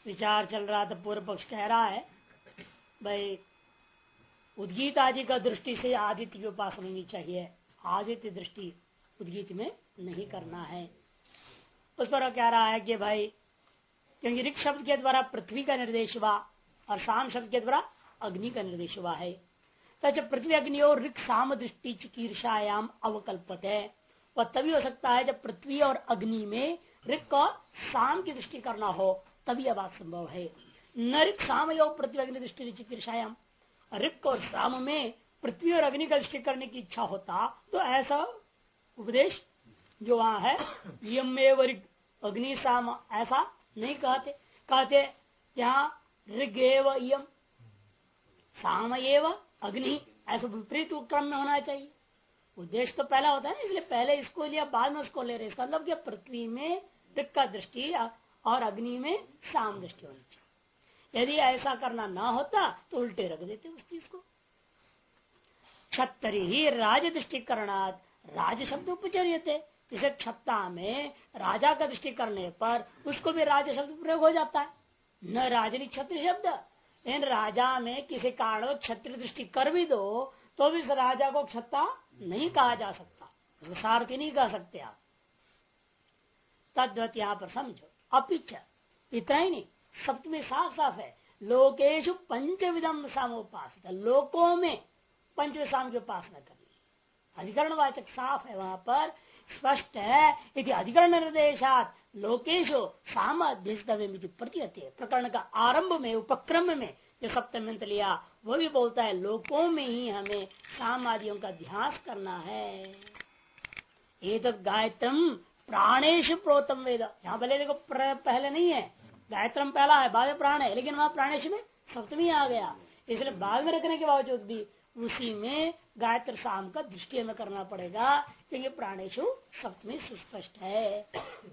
विचार चल रहा था, पूर्व पक्ष कह रहा है भाई उद्गीत आदि का दृष्टि से आदित्य की उपासना होनी चाहिए, आदित्य दृष्टि उद्गीत में नहीं करना है। उस पर कह रहा है कि भाई क्योंकि ऋक् शब्द के द्वारा पृथ्वी का निर्देश हुआ और साम शब्द के द्वारा अग्नि का निर्देश हुआ है। तो पृथ्वी अग्नि और ऋक् साम दृष्टि चिकीर्षायाम अवकल्पत है, वह तभी हो सकता है जब पृथ्वी और अग्नि में ऋक् और साम की दृष्टि करना हो, तभी यह बात संभव है। न ऋक् साम योग पृथ्वी अग्नि दृष्टि चिकीर्षायाम, ऋक् और साम में पृथ्वी और अग्नि का दृष्टि करने की इच्छा होता तो ऐसा उपदेश जो वहां है यम ऋग अग्नि साम ऐसा नहीं कहते। कहते यहाँ ऋग एव यम साम एव अग्नि, ऐसा विपरीत क्रम में होना चाहिए। उद्देश्य तो पहला होता है ना, इसलिए पहले इसको लिया बाद में उसको ले रहे। इसका मतलब क्या पृथ्वी में ऋग का दृष्टि और अग्नि में साम दृष्टि होनी चाहिए। यदि ऐसा करना ना होता तो उल्टे रख देते उस चीज को। छत्तरी ही राज दृष्टिकरणात् राज शब्द उपचर्यते, इसे छत्ता में राजा का दृष्टि करने पर उसको भी राज शब्द प्रयोग हो जाता है। न राजनी क्षत्रिय शब्द, लेकिन राजा में किसी कारण क्षत्रिय दृष्टि कर भी दो तो भी इस राजा को क्षत्ता नहीं कहा जा सकता, उसको सारथी नहीं कह सकते आप। तद्वत यहाँ पर समझो। अपिच इतना ही नहीं, सप्तमी साफ साफ है लोकेशु पंचविधम सामोपासित, लोकों में पंचम साम की उपासना करनी। अधिकरण वाचक साफ है, वहां पर स्पष्ट है। यदि अधिकरण निर्देशात लोकेशो साम अध्यस्तव्य प्रतीयते, प्रकरण का आरंभ में उपक्रम में जो सप्तम लिया वो भी बोलता है लोकों में ही हमें साम आदियों का अध्यास करना है। ये तो गायत्रम प्राणेश प्रोतम वेद, यहाँ भले देखो पहले नहीं है, गायत्रम पहला है बाद में प्राण है, लेकिन वहां प्राणेश में सप्तमी आ गया, इसलिए बाद में रखने के बावजूद भी उसी में गायत्र साम का दृष्टि में करना पड़ेगा, क्योंकि प्राणेशु सप्तमी सुस्पष्ट है।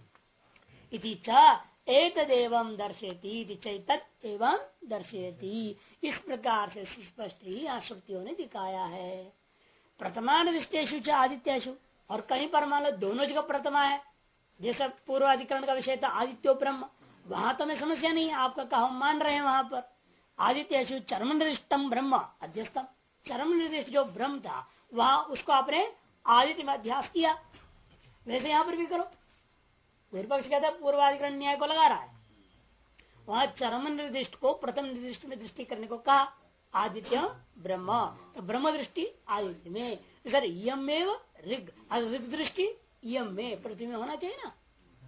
इति च एतदेवं दर्शयति चैतत एवं दर्शयति, इस प्रकार से सुस्पष्ट ही आश्रुतियों ने दिखाया है। प्रथमान दृष्टेशु च आदित्यशु, और कहीं पर मान लो दोनों जगह प्रथमा है, जैसे पूर्व अधिकरण का विषय था आदित्यो ब्रह्म, वहां तो मैं समस्या नहीं है, आपका कहा मान रहे हैं। वहां पर आदित्यशु चरम निर्दिष्टम ब्रह्म अध्यस्तम, चरम निर्दिष्ट जो ब्रह्म था वहां उसको आपने आदित्य में अध्यास किया। वैसे यहां पर भी करो, विपक्ष कहता है पूर्वाधिकरण न्याय को लगा रहा है, वहां चरम निर्दिष्ट को प्रथम निर्दिष्ट में दृष्टि करने को कहा आदित्य ब्रह्म, तो ब्रह्म दृष्टि आदित्य में, सर यम एव ऋग, ऋग दृष्टि यम में पृथ्वी में होना चाहिए ना,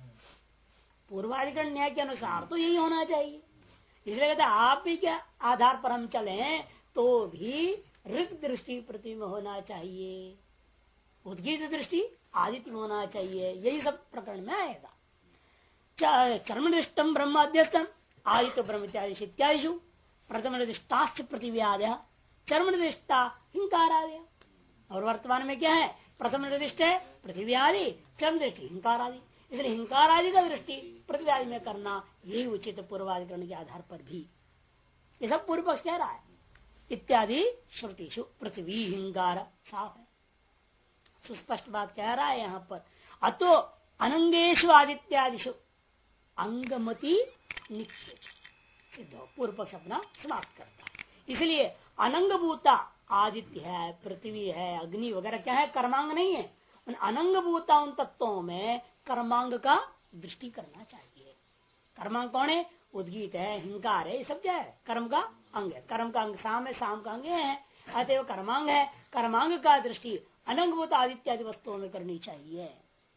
पूर्वाधिकरण न्याय के अनुसार तो यही होना चाहिए। इसलिए कहते आप भी क्या आधार पर हम चले तो भी ऋग दृष्टि पृथ्वी में होना चाहिए, उद्गीत दृष्टि आदित्य में होना चाहिए, यही सब प्रकरण में आएगा। चरम दृष्टम ब्रह्म अध्यस्तम आदित्य ब्रह्म इत्यादि इत्यादिशु प्रथम निर्दिष्टाश्च पृथ्व्यादय चरम निर्दिष्टा हिंकारादय, और वर्तमान में क्या है प्रथम निर्दिष्ट है पृथ्वी आदि, चरम दृष्टि हिंकार आदि, इसलिए हिंकार आदि का दृष्टि पृथ्वी आदि में करना यही उचित पूर्वाधिकरण के आधार पर भी। ये सब पूर्व पक्ष कह रहा है इत्यादि श्रुतिषु पृथ्वी हिंकार साफ है, सुस्पष्ट बात कह रहा है यहाँ पर। अतो अनंगेशु आदित्यादिशु अंगमति निक्षेप सिद्ध, पूर्व पक्ष अपना समाप्त करता है। इसलिए अनंगभूता आदित्य है, पृथ्वी है, अग्नि वगैरह क्या है, कर्मांग नहीं है। उन अनंगभूता उन तत्वों में कर्मांग का दृष्टि करना चाहिए। कर्मांग कौन है, उद्गीत है, हिंकार है, ये सब क्या है कर्म का अंग है, कर्म का अंग साम है, साम का अंग है, अतएव कर्मांग है, कर्मांग का दृष्टि अनंगभूत आदित्य आदि वस्तुओं में करनी चाहिए।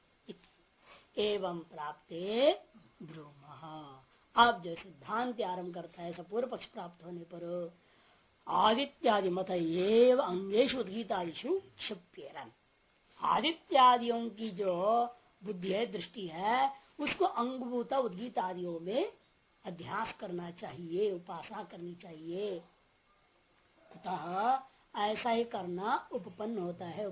एवं प्राप्ते ब्रूम, अब जो सिद्धांत आरंभ करता है सब पूर्व पक्ष प्राप्त होने पर आदित्यादि मत एव अंगेशु उद्गीतादिशु क्षिप्येरन, आदित्यादियों की जो बुद्धि है दृष्टि है उसको अंगभूता उद्गीत आदियों में अध्यास करना चाहिए, उपासना करनी चाहिए। अतः ऐसा ही करना उपपन्न होता है,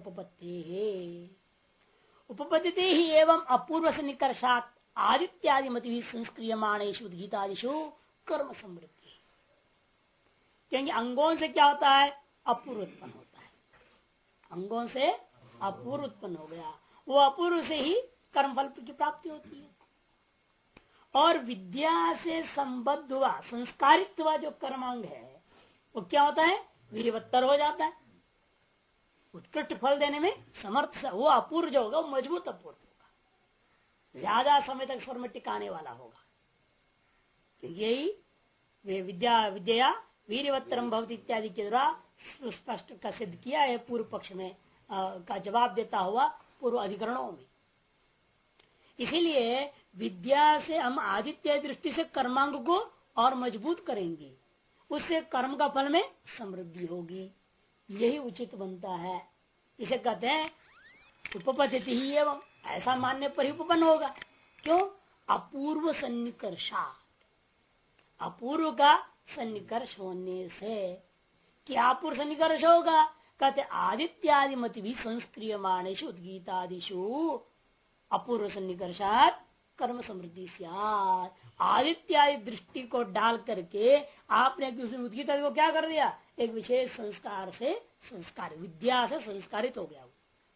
उपपत्ति ही एवं अपूर्व से निकर्षात आदित्यादि मति संस्क्रियमाणेषु उद्गीतादिषु कर्म समृद्धि, क्योंकि अंगों से क्या होता है अपूर्व उत्पन्न होता है, अंगों से अपूर्व उत्पन्न हो गया, वो अपूर्व से ही कर्मफल की प्राप्ति होती है। और विद्या से संबद्ध हुआ संस्कारित हुआ जो कर्मांग है वो क्या होता है, वीरवत्तर हो जाता है, उत्कृष्ट फल देने में समर्थ, वो अपूर्व जो होगा वो मजबूत अपूर्व होगा, ज्यादा समय तक स्वर में टिकाने वाला होगा। यही वे विद्या वीरवत्तरम भवति इत्यादि के द्वारा स्पष्ट का सिद्ध किया है पूर्व पक्ष में का जवाब देता हुआ पूर्व अधिकरणों में। इसीलिए विद्या से हम आदित्य दृष्टि से कर्मांग को और मजबूत करेंगे, उससे कर्म का फल में समृद्धि होगी, यही उचित बनता है। इसे कहते हैं उपपद्धति ही एवं, ऐसा मानने पर ही उपपन्न होगा। क्यों? अपूर्व सन्निकर्षा, अपूर्व का सन्निकर्ष होने से क्या अपूर्व सन्निकर्ष होगा? कहते आदित्यादि मत भी संस्क्रियमाणेषु उद्गीतादिषु अपूर्व सन्निकर्षात कर्म समृद्धि स्यात्। आदित्यादि दृष्टि को डाल करके आपने उद्गीत को क्या कर दिया, एक विशेष संस्कार से संस्कार, विद्या से संस्कारित हो गया।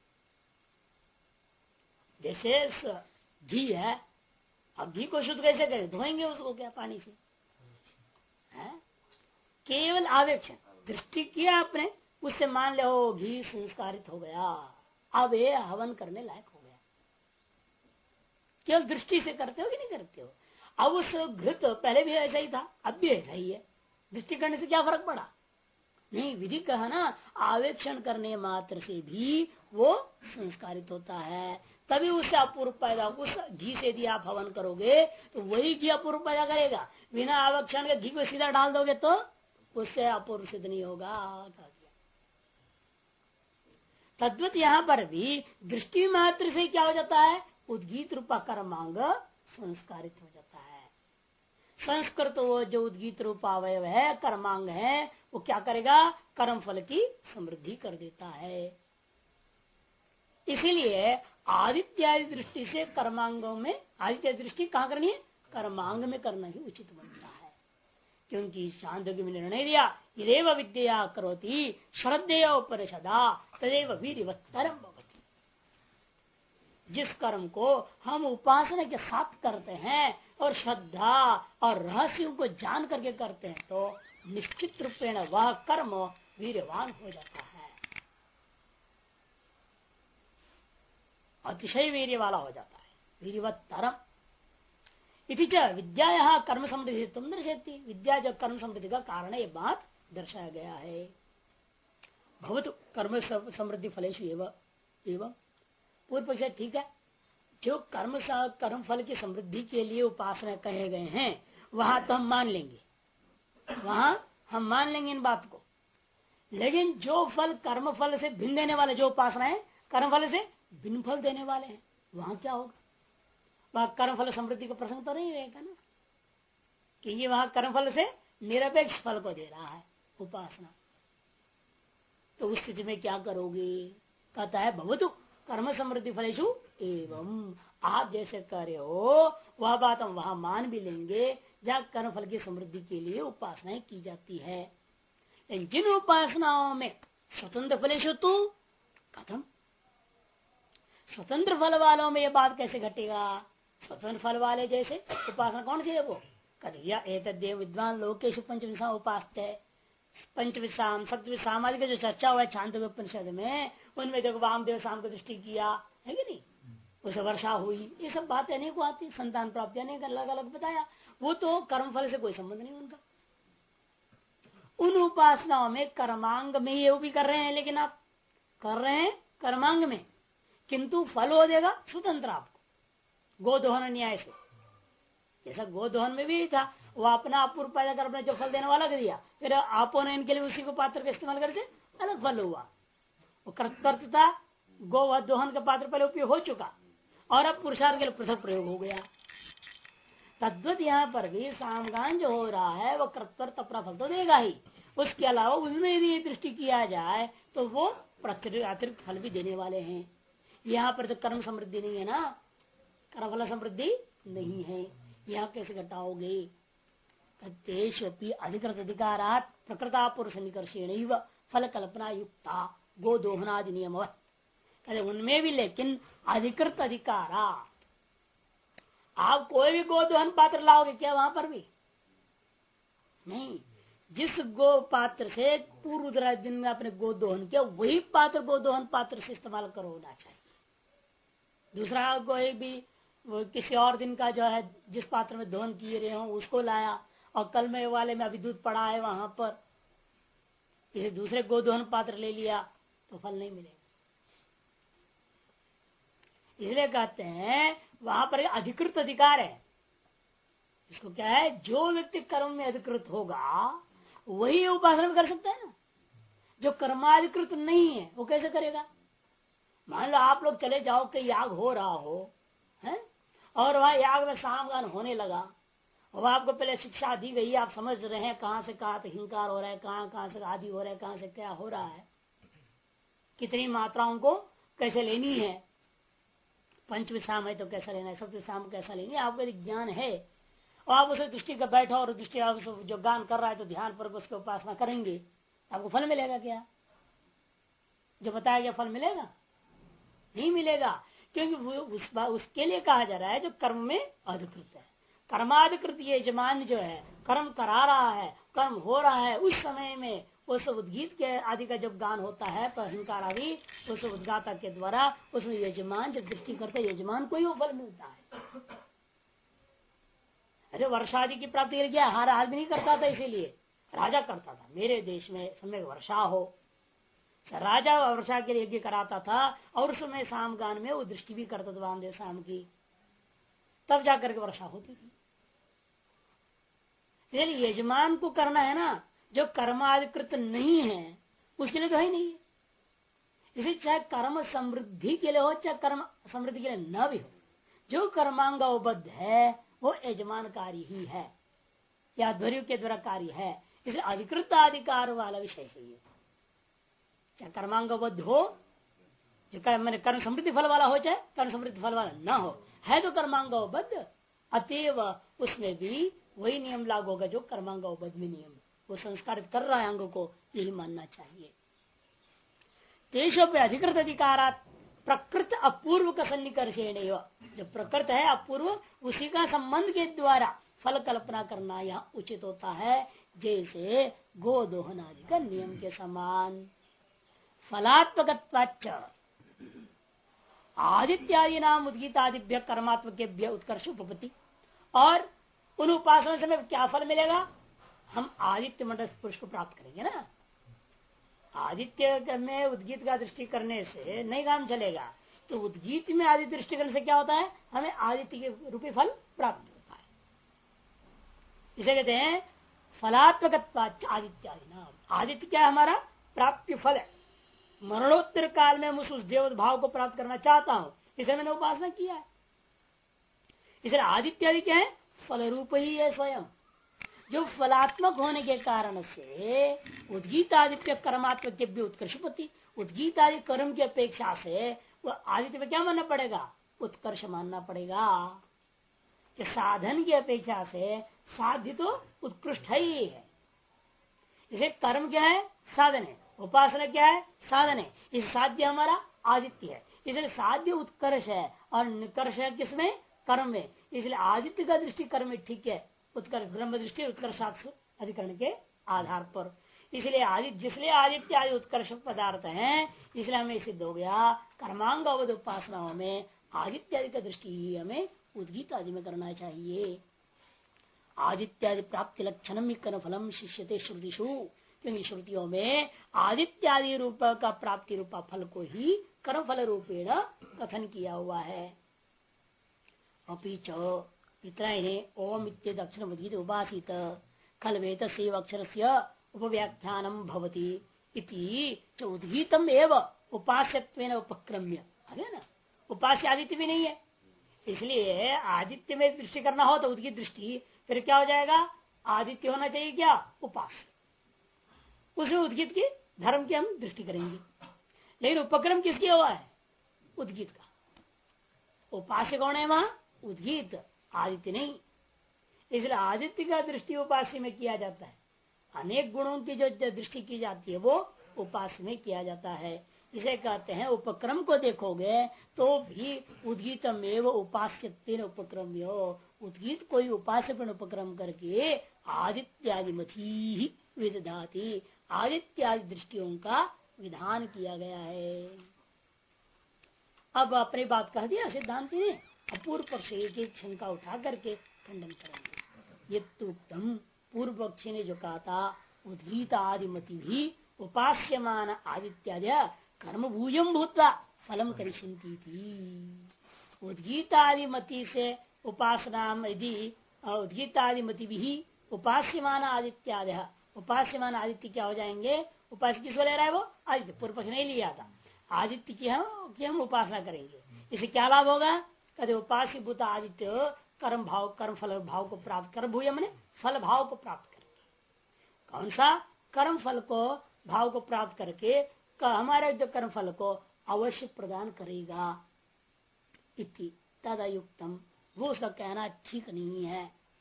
जैसे घी है, अब घी को शुद्ध कैसे करें, धोएंगे उसको क्या पानी से है? केवल आवेक्षण दृष्टि किया आपने, उससे मान लो घी संस्कारित हो गया, अब ये हवन करने लायक हो गया। केवल दृष्टि से करते हो कि नहीं करते हो? अब उस घृत पहले भी ऐसा ही था, अब भी ऐसा ही है, दृष्टि करने से क्या फर्क पड़ा? नहीं, विधि कहा ना, आवेक्षण करने मात्र से भी वो संस्कारित होता है, तभी उससे अपूर्व पैदा। उस घी से यदि आप हवन करोगे तो वही घी अपूर्व पैदा करेगा, बिना आवेक्षण के घी को सीधा डाल दोगे तो उससे अपूर्व सिद्ध नहीं होगा। तद्वत यहाँ पर भी दृष्टि मात्र से क्या हो जाता है, उद्गीत रूपा कर्मांग संस्कारित हो जाता है। संस्कृत वो जो उद्गीत रूपा अवयव है, कर्मांग है, वो क्या करेगा, कर्म फल की समृद्धि कर देता है। इसीलिए आदित्यादि दृष्टि से कर्मांगों में, आदित्य दृष्टि कहाँ करनी है, कर्मांग में करना ही उचित बनता है। क्योंकि छांदोग्य में निर्णय दिया, यदेव विद्या करोति श्रद्धेय उपनिषदा तदेव वीर्यवत्तरम भवति। जिस कर्म को हम उपासना के साथ करते हैं और श्रद्धा और रहस्यों को जान करके करते हैं तो निश्चित रूपेण वह कर्म वीर्यवान हो जाता है, अतिशय वीर्य वाला हो जाता है, वीर्यवत्तरम। इति च विद्या कर्म समृद्धि तुम दर्शेती, विद्या जो कर्म समृद्धि का कारण है, ये बात दर्शाया गया है। भवतु कर्म समृद्धि फलेषु एवं पूर्व पक्ष ठीक है, जो कर्म फल की समृद्धि के लिए उपासना कहे गए हैं वहां तो हम मान लेंगे, वहां हम मान लेंगे इन बात को। लेकिन जो फल कर्म फल से भिन्न देने वाले जो उपासना है कर्म फल से भिन्न फल देने वाले हैं, वहां क्या होगा, वहां कर्म फल समृद्धि का प्रसंग तो नहीं रहेगा ना, कि ये वहां कर्म फल से निरपेक्ष फल को दे रहा है उपासना। तो उस स्थिति में क्या करोगे, कहता है भवतु कर्म समृद्धि फलेषु एवं, आप जैसे कह रहे हो वह बात हम वहां मान भी लेंगे जहाँ कर्म फल की समृद्धि के लिए उपासनाएं की जाती है। लेकिन जिन उपासनाओं में स्वतंत्र फलेषु तो कथम, स्वतंत्र फल वालों में ये बात कैसे घटेगा, स्वतंत्र फल वाले जैसे उपासना कौन सी है वो, करिया एतद्देव विद्वान लोकेशु पंचविषा उपासते, पंचविषाम सप्तविषाम आदि का जो चर्चा हुआ है छांदोग्य उपनिषद में, उनमें देखो वामदेव शाम को दृष्टि किया है कि नहीं, उसे वर्षा हुई, ये सब बातें अनेक आती, संतान प्राप्ति अनेक अलग अलग बताया, वो तो कर्म फल से कोई संबंध नहीं उनका। उन उपासनाओं में कर्मांग में ये भी कर रहे हैं, लेकिन आप कर रहे हैं कर्मांग में, किंतु फल हो देगा स्वतंत्र आपको गोदोहन न्याय से। जैसा गोदोहन में भी था, वो अपना अपूर्व पैदा कर अपने जो फल देने वाला कर दिया, फिर आपो ने इनके लिए उसी को पात्र का इस्तेमाल करके अलग फल हुआ। वो कर्तव्यता गो दोहन का पात्र पहले उपयोग हो चुका और अब पुरुषार्थ के लिए पृथक प्रयोग हो गया। तद्वत यहाँ पर भी सामगान जो हो रहा है वो कर्तव्य अपना फल तो देगा ही, उसके अलावा उनमें यदि दृष्टि किया जाए तो वो अतिरिक्त फल भी देने वाले हैं। यहाँ पर तो कर्म समृद्धि नहीं है ना, कर्म फल समृद्धि नहीं है, यहाँ कैसे घटाओगे। तेष्वपि अधिकृत अधिकारात प्रकृता पुरुष निकर्षेण फल कल्पना युक्ता गोदोहनादि नियमवत, कहते उनमें भी लेकिन अधिकृत अधिकारा, आप कोई भी गोदोहन पात्र लाओगे क्या वहां पर भी नहीं। जिस गो पात्र से पूर्व दिन में आपने गोदोहन किया वही पात्र गोदोहन पात्र से इस्तेमाल करो होना चाहिए। दूसरा कोई भी किसी और दिन का जो है जिस पात्र में दोहन किए रहे हो उसको लाया और कल में वाले में अभी दूध पड़ा है वहां पर किसी दूसरे गोदोहन पात्र ले लिया तो फल नहीं मिलेगा। इसलिए कहते हैं वहां पर अधिकृत अधिकार है। इसको क्या है, जो व्यक्ति कर्म में अधिकृत होगा वही उपासना कर सकता है ना। जो कर्माधिकृत नहीं है वो कैसे करेगा। मान लो आप लोग चले जाओ कि याग हो रहा हो है और वहां याग में सामगान होने लगा और आपको पहले शिक्षा दी गई, आप समझ रहे हैं कहां से कहां तक हिंकार हो रहा है, कहां से आदि हो रहा है, कहां से क्या हो रहा है, कितनी मात्राओं को कैसे लेनी है, पंचविषाम है तो कैसा लेना है, सप्तविषाम कैसा लेनी है, आपको ज्ञान है और आप उसे दृष्टि का बैठो और दृष्टि जो गान कर रहा है तो ध्यान पर उसकी उपासना करेंगे, आपको फल मिलेगा क्या। जो बताया गया फल मिलेगा नहीं मिलेगा, क्योंकि उसके लिए कहा जा रहा है जो कर्म में अधिकृत है। कर्माधिकृत यजमान जो है कर्म करा रहा है, कर्म हो रहा है, उस समय में उस उद्गीत के आदि का जब गान होता है पर हिंकार आदि उस उद्गाता के द्वारा उसमें यजमान जब दृष्टि करते यजमान को ही वो फल मिलता है। अरे वर्षा आदि की प्राप्ति के लिए हर आदमी नहीं करता था, इसीलिए राजा करता था। मेरे देश में समय वर्षा हो राजा वर्षा के लिए यज्ञ कराता था और उस समय शाम गान में वो दृष्टि भी करता था वामदेव शाम की, तब जाकर के वर्षा होती थी। इसलिए यजमान को करना है ना, जो कर्माधिकृत नहीं है उसके लिए तो है नहीं। इसलिए चाहे कर्म समृद्धि के लिए हो चाहे कर्म समृद्धि के लिए न भी हो, जो कर्मांगबद्ध है वो यजमान कार्य ही है या ध्वर्यु के द्वारा कार्य है। इसलिए अधिकृत अधिकार वाला विषय है ये। चाहे कर्मांगबद्ध हो, जो मैंने कर्म समृद्धि फल वाला हो चाहे कर्म समृद्धि फल वाला न हो, है तो कर्मांगबद्ध, अतएव उसमें भी वही नियम लागू होगा जो कर्मांगबद्ध में नियम वो संस्कारित कर रहा है अंग को, यही मानना चाहिए। तेषु पे अधिकृत अधिकारात प्रकृत अपूर्व का सन्निकर्षेण, जो प्रकृत है अपूर्व उसी का संबंध के द्वारा फल कल्पना करना यहाँ उचित होता है, जैसे गोदोहन आदि का नियम के समान। फलात्मक आदित्यादि नाम उद्गीतादिभ्य कर्मात्मकेभ्य उत्कर्ष उपपत्ति, और उन उपासना से क्या फल मिलेगा, हम आदित्य मंडल पुरुष को प्राप्त करेंगे ना। आदित्य में उद्गीत का दृष्टि करने से नहीं काम चलेगा, तो उद्गीत में आदित्य दृष्टि करने से क्या होता है, हमें आदित्य के रूपी फल प्राप्त होता है। इसे कहते हैं फलात्मक आदित्यादि नाम। आदित्य क्या है, हमारा प्राप्ति फल है। मरणोत्तर काल में उस देव भाव को प्राप्त करना चाहता हूं, इसे मैंने उपासना किया है। इसलिए आदित्यादि क्या है, फल रूप ही है स्वयं, जो फलात्मक होने के कारण से उद्गीत आदित्य कर्मात्मक के भी उत्कर्षपति, उद्गीत आदि कर्म की अपेक्षा से वह आदित्य में क्या मानना पड़ेगा, उत्कर्ष मानना पड़ेगा। कि साधन की अपेक्षा से साध्य तो उत्कृष्ट ही है। इसे कर्म क्या है, साधन है, उपासना क्या है, साधन है। इस साध्य हमारा आदित्य है, इसलिए साध्य उत्कर्ष है और निकर्ष है किसमें, कर्म में। इसलिए आदित्य का दृष्टि कर्म में ठीक है, उत्कर्ष ब्रह्म दृष्टि उत्कर्षार्थ अधिकरण के आधार पर। इसलिए आदित्य, जिसलिए आदित्य आदि उत्कर्ष पदार्थ हैं, इसलिए हमें सिद्ध हो गया कर्मांग अवध उपासनाओं में आदित्य आदि का दृष्टि ही हमें उद्गीत आदि में करना चाहिए। आदित्यादि प्राप्ति लक्षणम कर्म फलम शिष्यते श्रुतिषु, क्योंकि श्रुतियों में आदित्यादि रूप का प्राप्ति रूपा फल को ही कर्म फल रूपेण कथन किया हुआ है। अपीच इतना ही ओम इत्यादि अक्षर उद्गीत उपासित खलवेत सेव अक्षर से उपव्याख्यानम भवति इति उद्गीतम एवं उपास्यत्वेन उपक्रम्य। आगे ना, उपास्य आदित्य भी नहीं है, इसलिए आदित्य में दृष्टि करना हो तो उद्गीत दृष्टि, फिर क्या हो जाएगा, आदित्य होना चाहिए क्या, उपास्य, उसमें उद्गीत की धर्म की हम दृष्टि करेंगे। लेकिन उपक्रम किसकी हुआ है, उद्गीत का। उपास्य कौन है वहां, उद्गीत, आदित्य नहीं। इसलिए आदित्य का दृष्टि उपास्य में किया जाता है। अनेक गुणों की जो दृष्टि की जाती है वो उपास्य में किया जाता है। इसे कहते हैं उपक्रम को देखोगे तो भी उद्गीतमेव उपास्यत्वेन उपक्रम्यो, उद्गीत कोई उपास्य उपक्रम करके आदित्यादि मथी विदधाति, आदित्यादि दृष्टियों का विधान किया गया है। अब अपनी बात कह दिया सिद्धांति ने, अपूर्व पक्ष एक एक शंका उठा करके खंडन करेंगे। ये तो उत्तम पूर्व पक्षी ने जो कहा था उद्गीत आदि मति भी उपास्यमान आदित्यादि कर्म भूजम भूतवा फलम करिष्यन्ति थी। उद्गीत आदि मति से उपासना यदि उद्गीत आदि मति भी उपास्यमान आदित्यादि, उपास्यमान आदित्य क्या हो जाएंगे? उपास्य किसको ले रहा है? वो आदित्य। पूर्व पक्ष नहीं लिया था आदित्य की हम उपासना करेंगे, इसे क्या लाभ होगा? कहते उपास्य भूत आदित्य कर्म भाव कर्म फल भाव को प्राप्त कर, भूय मैंने फल भाव को प्राप्त करेंगे। कौन सा? कर्म फल को भाव को प्राप्त करके हमारे जो कर्म फल को अवश्य प्रदान करेगा। इति तदयुक्तम, वो उसका कहना ठीक नहीं है।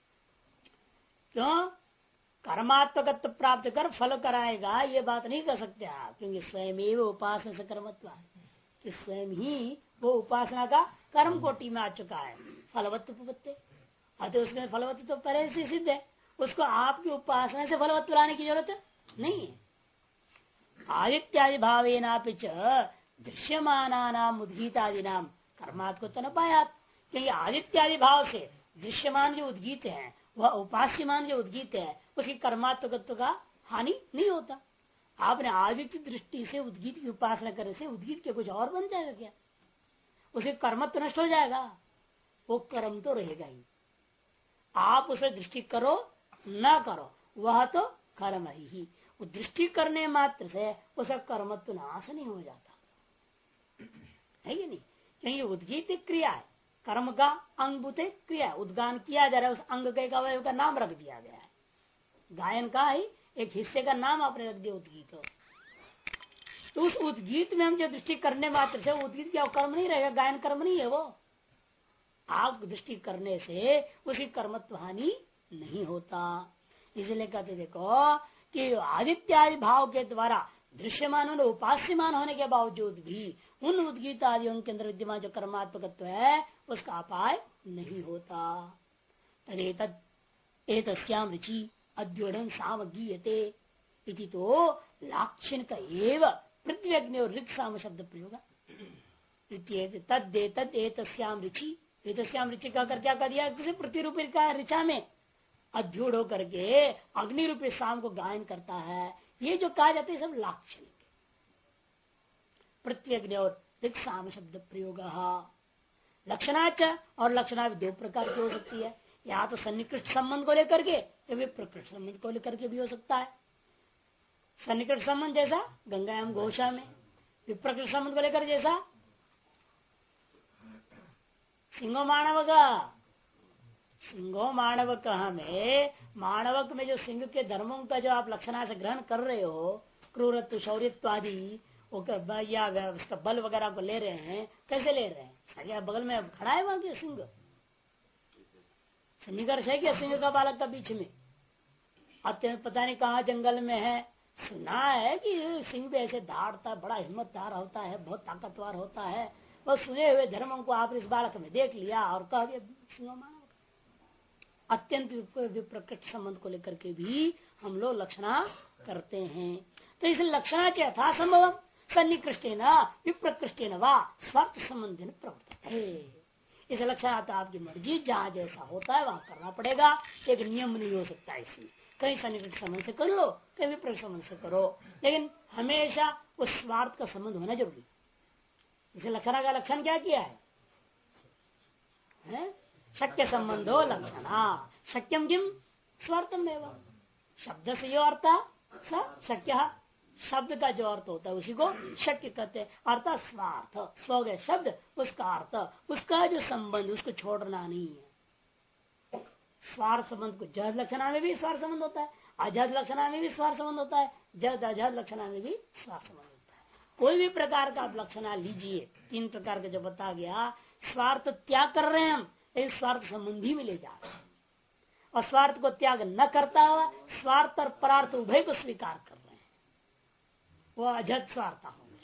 क्यों? कर्मात्मकत्व प्राप्त कर फल कराएगा, ये बात नहीं कर सकते आप, क्योंकि स्वयं उपासना से कर्मत्व है कि स्वयं ही वो उपासना का कर्म कोटि में आ चुका है, फलवत्व प्रवृत्ति। अतः उसमें फलवत्व तो पहले से सिद्ध है, उसको आपकी उपासना से फलवत्व लाने की जरूरत नहीं है। आदित्यादि भावेनापि च दृश्यमाना नाम उद्गीतादि नाम कर्मात् को तो न पायात, क्योंकि आदित्यादि भाव से दृश्यमान जो उद्गीत है वह उपास्यमान जो उद्गीत है उसकी कर्मात्मकत्व का हानि नहीं होता। आपने आदित्य दृष्टि से उद्गीत की उपासना करने से उद्गीत के कुछ और बन जाएगा क्या? उसे कर्म तो नष्ट हो जाएगा, वो कर्म तो रहेगा ही। आप उसे दृष्टि करो न करो वह तो कर्म ही, वो दृष्टि करने मात्र से उसका कर्म तो नाश नहीं हो जाता है कि नहीं? क्योंकि उद्गीत क्रिया है, कर्म का अंगभूत क्रिया, उद्गान किया जा रहा है, उस अंग के अवयव का नाम रख दिया गया है। गायन का ही एक हिस्से का नाम आपने रख दिया उद्गीत। तो उस उद्गीत में हम जो दृष्टि करने मात्र से उद्गीत क्या कर्म नहीं रहेगा? गायन कर्म नहीं है वो। आप दृष्टि करने से उसकी कर्मत्व हानि नहीं होता। इसलिए कहते देखो कि आदित्यादि भाव के द्वारा दृश्यमान और उपास्यमान होने के बावजूद भी उन उद्गीत आदियों के अंदर विद्यमान जो कर्मात्मकत्व है उसका अपाय नहीं होता। तदेतस्याम रुचि अद्योढ़ सामगीयते इति तो लाक्षणिक एव पृथ्वी अग्नि और ऋक् साम शब्द प्रयोग। तदेतस्याम रुचि, एतस्याम रुचि कहकर क्या कर दिया? किसी पृथ्वी रूपी का ऋचा में अध्यूढ़ होकर के अग्नि रूपी शाम को गायन करता है। ये जो कहा जाता है सब लाक्षणिक, पृथ्वी अग्नि और ऋक् साम शब्द प्रयोग। लक्षणाच और लक्षणा भी दो प्रकार की हो सकती है, या तो सन्निकृष्ट संबंध को लेकर के या विप्रकृष्ट संबंध को लेकर के भी हो सकता है। सन्निकृष्ट संबंध जैसा गंगायाम घोषा में, विप्रकृष्ट संबंध को लेकर जैसा सिंहो मानव का, सिंहो मानव कहा में मानवक में जो सिंह के धर्मों का जो आप लक्षणा से ग्रहण कर रहे हो, क्रूरत्व शौर्यत्व आदि या उसका बल वगैरह को ले रहे हैं, कैसे ले रहे हैं? क्या बगल में खड़ा है वहां के सिंह? सन्निकर्ष है क्या सिंह का बालक का बीच में? अत्यंत पता नहीं कहाँ जंगल में है, सुना है कि सिंह भी ऐसे धाड़ता है, बड़ा हिम्मतदार होता है, बहुत ताकतवर होता है। और सुने हुए धर्मों को आप इस बालक में देख लिया और कह दिया सिंह मानव। अत्यंत विप्रकट संबंध को लेकर के भी हम लोग लक्षणा करते हैं। तो इस लक्षणा से यथा संभव सन्निकृष्ट न विप्रकृष्ट न वा स्वार्थ संबंध प्रवर्तित है। इस लक्षण तो आपकी मर्जी, जहाँ जैसा होता है वहां करना पड़ेगा, एक नियम नहीं हो सकता। इसमें कहीं सन्निकृष्ट संबंध से कर लो, कहीं विप्रकृष्ट संबंध से करो, लेकिन हमेशा उस स्वार्थ का संबंध होना जरूरी। इसे लक्षणा का लक्षण क्या किया है? शक्य संबंधो लक्षणा शक्यम किम स्वार्थम एवं, शब्द से जो अर्थ शक्य, शब्द का जो अर्थ होता है उसी को शक्य कहते हैं। अर्थात स्वार्थ, स्व गए शब्द, उसका अर्थ, उसका जो संबंध उसको छोड़ना नहीं है। स्वार्थ संबंध को जद लक्षणा में भी स्वार्थ संबंध होता है, अजद लक्षणा में भी स्वार्थ संबंध होता है, जद अजद लक्षणा में भी स्वार्थ संबंध होता है। कोई भी प्रकार का आप लक्षणा लीजिए, तीन प्रकार का जो बता गया, स्वार्थ त्याग कर रहे हैं हम, एक स्वार्थ संबंधी में ले जा रहे हैं, और स्वार्थ को त्याग न करता हुआ स्वार्थ और परार्थ उभय को स्वीकार कर रहे हैं, वो अजद स्वार्थ हो गया।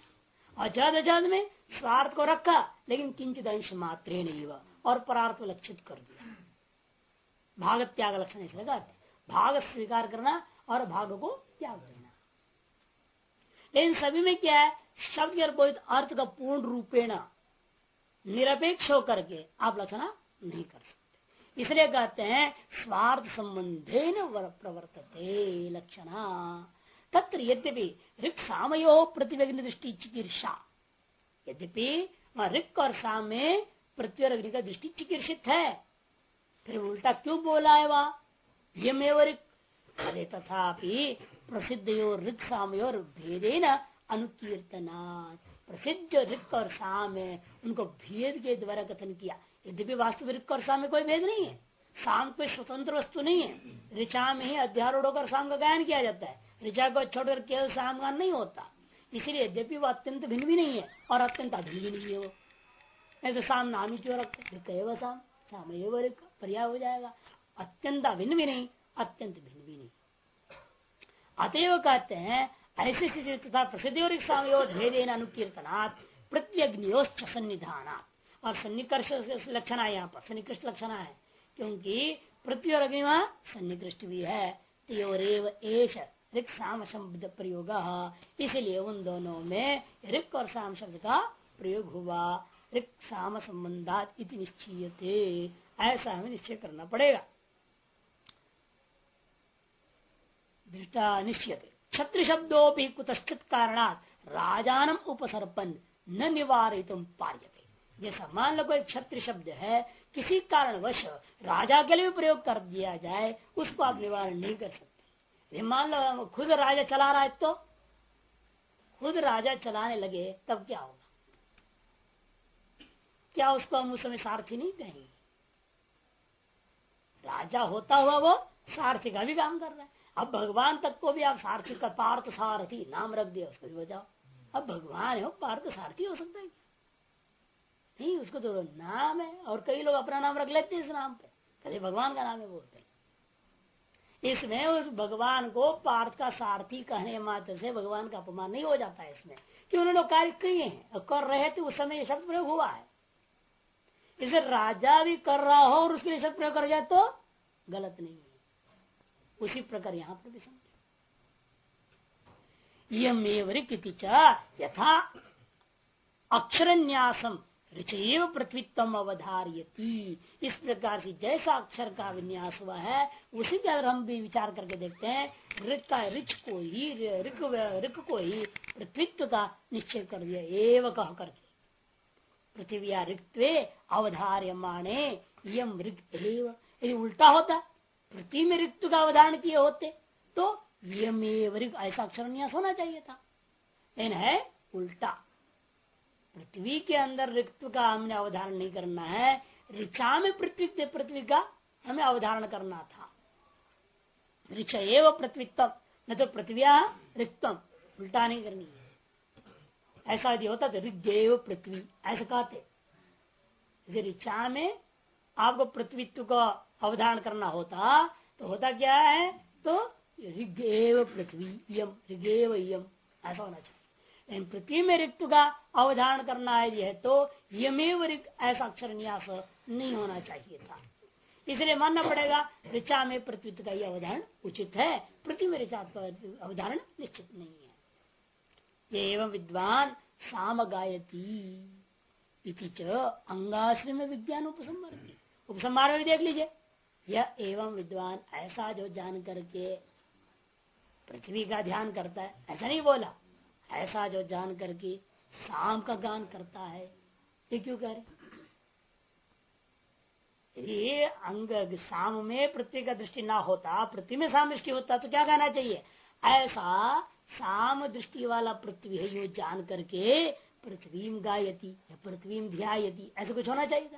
अजद अजद में स्वार्थ को रखा लेकिन किंचित अंश मात्रे नहीं हुआ और परार्थ लक्षित कर दिया। भाग त्याग लक्षण इसलिए कहते, भाग स्वीकार करना और भाग को त्याग देना। लेकिन सभी में क्या है, शब्द के अर्थ अर्थ का पूर्ण रूपेण निरपेक्ष होकर के आप लक्षणा नहीं कर सकते। इसलिए कहते हैं स्वार्थ संबंधे न प्रवर्तते लक्षणा तत्र यद्यपि ऋक् सामयो प्रतिविघ्न दृष्टि चिकीर्षा, यद्यपि वहां ऋक् और साम में पृथ्वी और अग्नि का दृष्टि चिकीर्षित है, फिर उल्टा क्यों बोला है वहां यमेव ऋक् अरे तथापि प्रसिद्ध ऋक् सामयोर भेदेन अनुकीर्तनात्, प्रसिद्ध जो ऋक् और साम है उनको भेद के द्वारा कथन किया। यद्यपि वास्तविक ऋक् और साम में कोई भेद नहीं है, साम कोई स्वतंत्र वस्तु नहीं है। ऋचा में ही अध्यारूढ़ होकर साम का गायन किया जाता है, ऋचा को छोड़कर केवल साम गान नहीं होता। इसलिए यद्यपि वो अत्यंत भिन्न भी नहीं है और अत्यंत अभिन्न भी नहीं है। वो नहीं तो साम नाम ही क्यों रखते, साम साम पर्याय हो जाएगा। अत्यंत अभिन्न भी नहीं, अत्यंत भिन्न भी नहीं। अतएव कहते हैं ऐसी स्थिति तथा प्रसिद्धि सामयोर भेदेन अनुकीर्तनात् प्रत्यग्नियोश्च सन्निधानात्, और सन्निकर्ष लक्षण है, यहाँ पर सन्निकृष्ट लक्षण है क्योंकि पृथ्वी और अग्नि वहां सन्निकृष्ट भी है। तयोरेव एष ऋक् साम शब्द प्रयोग, इसलिए उन दोनों में ऋक् और साम शब्द का प्रयोग हुआ। ऋक् साम संबंधात इति निश्चयते, ऐसा हमें निश्चय करना पड़ेगा। दृष्टा निश्चयते क्षत्रि शब्दों कुतश्चित कारणात राजानम उपसर्पन न निवारितुम पार्यते। जैसा मान लो कोई क्षत्रि शब्द है, किसी कारणवश राजा के लिए भी प्रयोग कर दिया जाए, उसको आप निवारण नहीं कर सकते। मान लो खुद राजा चला रहा है, तो खुद राजा चलाने लगे तब क्या होगा? क्या उसको हम उस समय सारथी नहीं कहेंगे? राजा होता हुआ वो सारथी का भी काम कर रहा है। अब भगवान तक को भी आप सारथी का पार्थ सारथी नाम रख दिया, उसको भी बजाओ। अब भगवान है, पार्थ सारथी हो सकता है नहीं? उसको तो नाम है, और कई लोग अपना नाम रख लेते हैं इस नाम पे, कभी भगवान का नाम है बोलते हैं। इसमें उस भगवान को पार्थ का सारथी कहने मात्र से भगवान का अपमान नहीं हो जाता है इसमें, कि उन्होंने कार्य किए हैं और कर रहे थे, उस समय ये शब्द प्रयोग हुआ है। इसे राजा भी कर रहा हो और उसके लिए शब्द प्रयोग कर जाए तो गलत नहीं है। उसी प्रकार यहाँ पर भी समझो, यथा अक्षरन्यासम ऋचैव पृथ्वीत्वम अवधार्यति, इस प्रकार से जैसा अक्षर का विन्यास हुआ है उसी के अगर हम भी विचार करके देखते हैं, ऋक को ही पृथ्वीत्व का निश्चय कर दिया एव कह करके, पृथ्वी ऋक्त्वे अवधार्यमाणे यम ऋक् एव। यदि उल्टा होता पृथ्वी में ऋक्त्व का अवधारण किए होते तो यमेव ऋक् ऐसा अक्षरन्यास होना चाहिए था, लेकिन है उल्टा। पृथ्वी के अंदर ऋक्त्व का हमने अवधारण नहीं करना है, ऋचा में पृथ्वी का हमें अवधारण करना था। ऋच एव पृथ्वीत्व, न तो पृथ्व्या ऋक्तम, उल्टा नहीं करनी है। ऐसा यदि होता तो ऋग्येव पृथ्वी ऐसा कहते। ऋचा में आपको पृथ्वीत्व का अवधारण करना होता तो होता क्या है, तो ऋग्येव पृथ्वी यम, ऋग्येव यम ऐसा होना चाहिए। लेकिन पृथ्वी में ऋक्तु का अवधारण करना है तो यमेव ऋक् ऐसा अक्षर न्यास नहीं होना चाहिए था। इसलिए मानना पड़ेगा ऋचा में पृथ्वी का यह अवधारण उचित है, पृथ्वी में ऋचा का अवधारण निश्चित नहीं है। ये एवं विद्वान साम गायती इति च अंगाश्रय में विज्ञान उपसंहार में देख लीजिए, यह एवं विद्वान ऐसा जो जान करके पृथ्वी का ध्यान करता है, ऐसा नहीं बोला, ऐसा जो जान करके साम का गान करता है। ये क्यों कह रहे? ये अंग साम में पृथ्वी का दृष्टि ना होता, पृथ्वी में साम दृष्टि होता तो क्या कहना चाहिए? ऐसा साम दृष्टि वाला पृथ्वी है यो जान करके पृथ्वी गायती या पृथ्वी ध्यायती, ऐसा कुछ होना चाहिए था।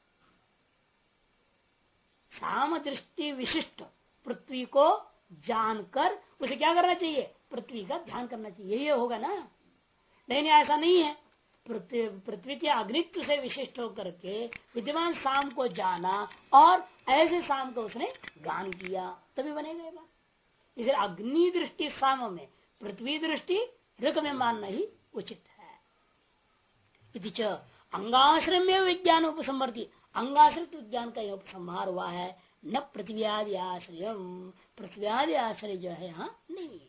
साम दृष्टि विशिष्ट पृथ्वी को जानकर उसे क्या करना चाहिए? पृथ्वी का ध्यान करना चाहिए, यही होगा ना। लेकिन ऐसा नहीं है, पृथ्वी के अग्नित्व से विशिष्ट होकर के विद्यमान साम को जाना और ऐसे साम को उसने गान किया, तभी बनेगा ये बात। इसलिए अग्नि दृष्टि साम में, पृथ्वी दृष्टि ऋक में मानना ही उचित है। इति च अंगाश्रम में विज्ञान उपसंवर्ती, अंगाश्रित विज्ञान का यह उपसंहार हुआ है। न पृथ्व्यादि आश्रय, पृथ्व्यादि आश्रय जो है यहाँ नहीं।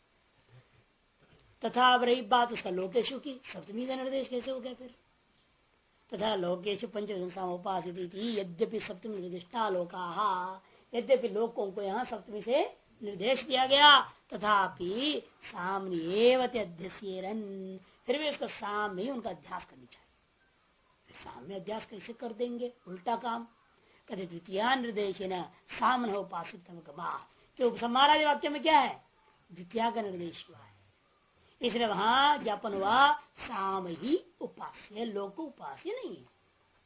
तथा अब रही बात उसका लोकेशु की, सप्तमी का निर्देश कैसे हो गया फिर? तथा लोकेशु पंचविंसा उपासित, यद्यपि सप्तमी निर्दिष्टा लोका, यद्यपि लोकों को यहाँ सप्तमी से निर्देश किया गया, तथापि सामने अध्यस्येरन, फिर भी उसका साम में उनका अध्यास करनी चाहिए। सामने अध्यास कैसे कर देंगे? उल्टा काम। कहते द्वितीय निर्देश न सामने उपासित, क्यों उपसंहारादि वाक्य में क्या है? द्वितीय का निर्देश हुआ है, इसलिए वहां ज्ञापन हुआ साम ही उपास्य, लोक उपास्य नहीं है।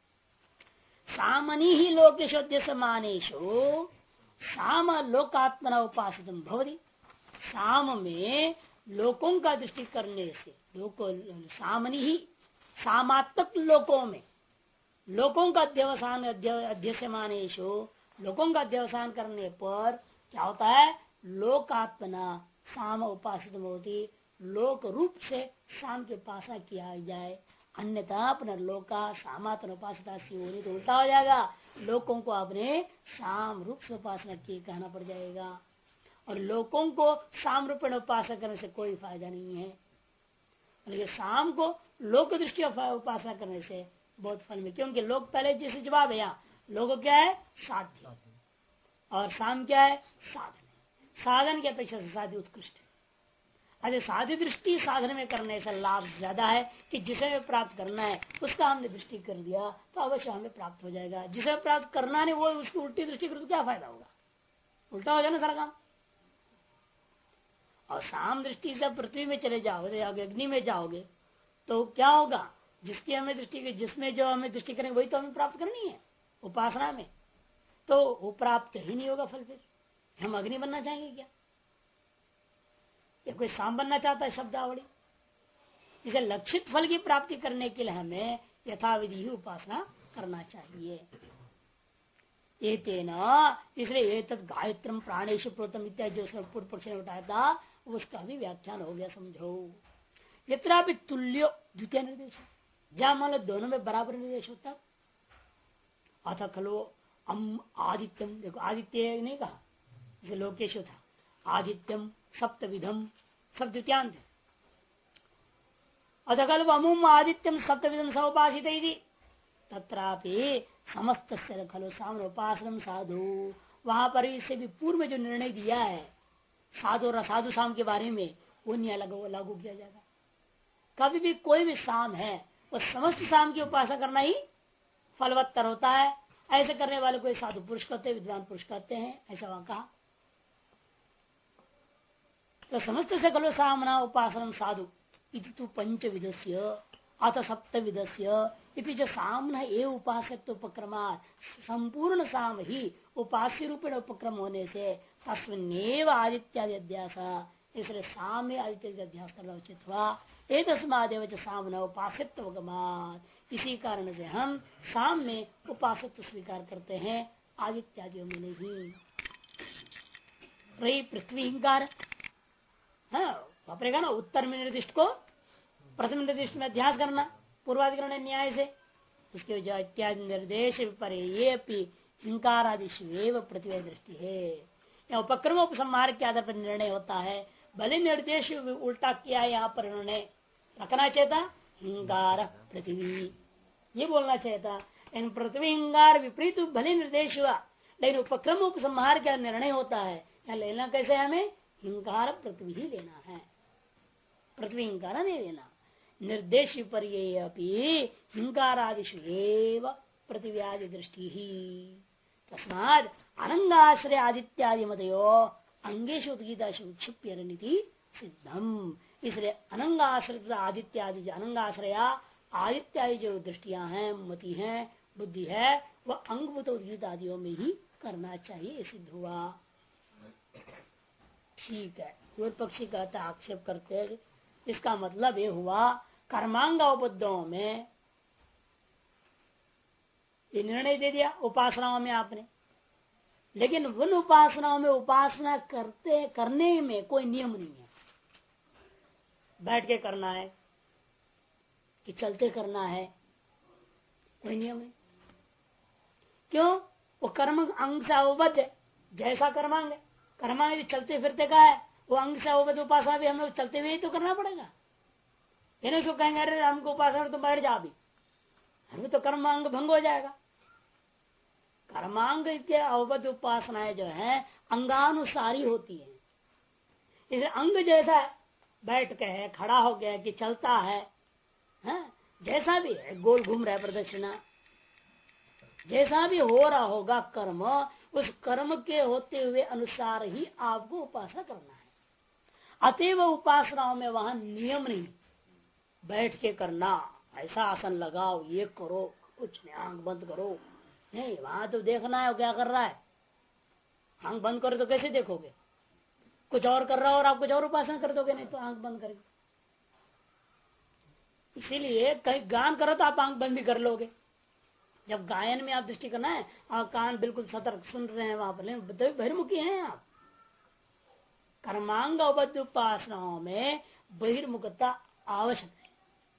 सामनी ही लोकेशोद्य समानेशो साम लोकात्मना उपासित भवति। साम में लोकों का दृष्टि करने से, लोको सामनी ही सामात्मक लोकों में, लोकों का अध्यवसान अध्यस्यमानेशो, लोकों का अध्यवसान करने पर क्या होता है? लोकात्मना साम उपासित होती, लोक रूप से शाम की उपासना किया जाए। अन्यथा पुनर्लोका सामात्म उपासना से होनी तो उल्टा हो जाएगा, लोगों को अपने शाम रूप से उपासना किए कहना पड़ जाएगा, और लोगों को शाम रूप में उपासना करने से कोई फायदा नहीं है। लेकिन शाम को लोक दृष्टि उपासना करने से बहुत फल में, क्योंकि लोग पहले जैसे जवाब है, यहाँ लोग क्या है? साध्य, और शाम क्या है? साधन। साधन की अपेक्षा से साध्य उत्कृष्ट है। अरे साध्य दृष्टि साधन में करने से लाभ ज्यादा है कि जिसे हमें प्राप्त करना है उसका हमने दृष्टि कर दिया तो अवश्य हमें प्राप्त हो जाएगा। जिसे प्राप्त करना नहीं वो उसकी उल्टी दृष्टि कर तो क्या फायदा होगा? उल्टा हो जाए ना सारा काम। और साम दृष्टि से पृथ्वी में चले जाओगे, अग्नि में जाओगे तो क्या होगा? जिसकी हमें दृष्टि, जिसमें जो हमें दृष्टि करेंगे वही तो हमें प्राप्त करनी है उपासना में, तो वो प्राप्त ही नहीं होगा फल। फिर हम अग्नि बनना चाहेंगे क्या? या कोई साम बनना चाहता है शब्दावली? इसे लक्षित फल की प्राप्ति करने के लिए हमें यथाविधि ही उपासना करना चाहिए। इसलिए ये तद गायत्रम प्राणेश प्रोतम इत्यादि जो पूर्व पक्ष ने उठाया था उसका भी व्याख्यान हो गया, समझो। यत्रा भी तुल्यो द्वितीय निर्देश, जहां मान लो दोनों में बराबर निर्देश होता, अथ खलो आदित्यम, देखो आदित्य नहीं कहा, जैसे लोकेश था आदित्यम सप्त विधम, सब द्वितीयांत। अथ खलु अमुम आदित्यम सप्त विधम समुपासित तत्रापि समस्त खलु सामने उपासनम साधु, वहां पर इससे भी पूर्व में जो निर्णय दिया है साधु और असाधु साम के बारे में, वो नहीं लागू किया जाएगा। कभी भी कोई भी साम है वो समस्त साम की उपासना करना ही फलवत्तर होता है। ऐसे करने वाले कोई साधु पुरुष कहते हैं, विद्वान पुरुष कहते हैं, ऐसा वहां कहा। तो समस्त से खलु सामना उपासनम साधु इति तु पंच विधस्य अथ सप्त विधस्य इति जो सामना एवं उपास्य उपक्रमा, संपूर्ण साम ही उपास्य रूपेण उपक्रम होने से तस्मिन्नेव आदित्यादि अध्यास, इसलिए साम में आदित्य अध्यास करना उचित हुआ। एतस्मादेव च सामना उपासित्वगमात्, इसी कारण से हम साम में उपासित्व स्वीकार करते हैं, आदित्यादियों में नहीं। रही पृथ्वी हिंकार, वापरेगा ना उत्तर में निर्दिष्ट को प्रथम निर्दिष्ट में अध्यास करना पूर्वाधिकरण न्याय से, उसके जो इत्यादि निर्देश पर ये हिंकारादिशु प्रतिभा दृष्टि है। या उपक्रम उपसंहार के आधार पर निर्णय होता है। भले निर्देश उल्टा किया है, यहाँ पर उन्होंने रखना चाहिए था हिंगार पृथ्वी, ये बोलना चाहिए था। इन पृथ्वी हिंगार विपरीत भले निर्देश हुआ, लेकिन उपक्रम उपसंहार का निर्णय होता है। यहाँ लेना कैसे? हमें हिंकार पृथ्वी ही लेना है, पृथ्वी हिंकार नहीं लेना। निर्देश पर हिंकारादिशु पृथ्व्यादि दृष्टि ही तस्माद अनंगाश्रय आदित्यादि मतयो अंगेशु उद्गीताशु क्षिप्य रणनीति सिद्धम। इसलिए अनंगाश्रित आदित्यादि, जो अनंगाश्रया आदित्यादि जो दृष्टियां हैं, मति हैं, बुद्धि है, वह अंगभूत उद्गीत आदियों में ही करना चाहिए, सिद्ध हुआ। ठीक है, पूर्व पक्षी कहता आक्षेप करते, इसका मतलब ये हुआ कर्मांग उपद्धों में ये निर्णय दे दिया उपासनाओं में आपने, लेकिन उन उपासनाओं में उपासना करने में कोई नियम नहीं है। बैठ के करना है, कि चलते करना है, कोई नियम नहीं। क्यों? वो कर्म अंग से अवबद्ध है। जैसा कर्मांग है, कर्मांग यदि चलते फिरते का है, वो अंग से अवबद्ध उपासना भी हमें चलते हुए ही तो करना पड़ेगा। ये नहीं कहेंगे अरे हमको उपासना तुम बैठ जा, अभी तो कर्मांग भंग हो जाएगा। कर्मांग के अवबद्ध उपासनाएं जो है अंगानुसारी होती है। इसे अंग जैसा बैठ के है, खड़ा हो गया कि चलता है, जैसा भी है, गोल घूम रहा है प्रदक्षिणा, जैसा भी हो रहा होगा कर्म, उस कर्म के होते हुए अनुसार ही आपको उपासना करना है। अतएव उपासनाओं में वहां नियम नहीं, बैठ के करना, ऐसा आसन लगाओ, ये करो, कुछ नहीं, आंख बंद करो, नहीं। वहां तो देखना है वो क्या कर रहा है। आंख बंद करो तो कैसे देखोगे? कुछ और कर रहा हो और आप कुछ और उपासना कर दोगे, नहीं तो आंख बंद करके। इसीलिए कहीं गान करो तो आप आंख बंद भी कर लोगे। जब गायन में आप दृष्टि करना है, आप कान बिल्कुल सतर्क सुन रहे हैं, वहां पर बहिर्मुखी हैं आप। कर्मांग अवबद्ध उपासनाओं में बहिर्मुखता आवश्यक है।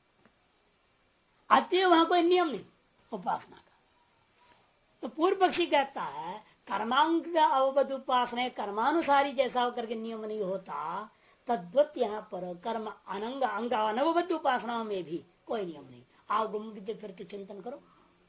अतः वहां कोई नियम नहीं उपासना का। तो पूर्व पक्षी कहता है कर्मांग का अवबद्ध उपासना कर्मानुसारी जैसा होकर के नियम नहीं होता, तद्वत यहाँ पर कर्म अनंग अंग अनवबद्ध उपासनाओं में भी कोई नियम नहीं। आप घूमते फिरते चिंतन करो,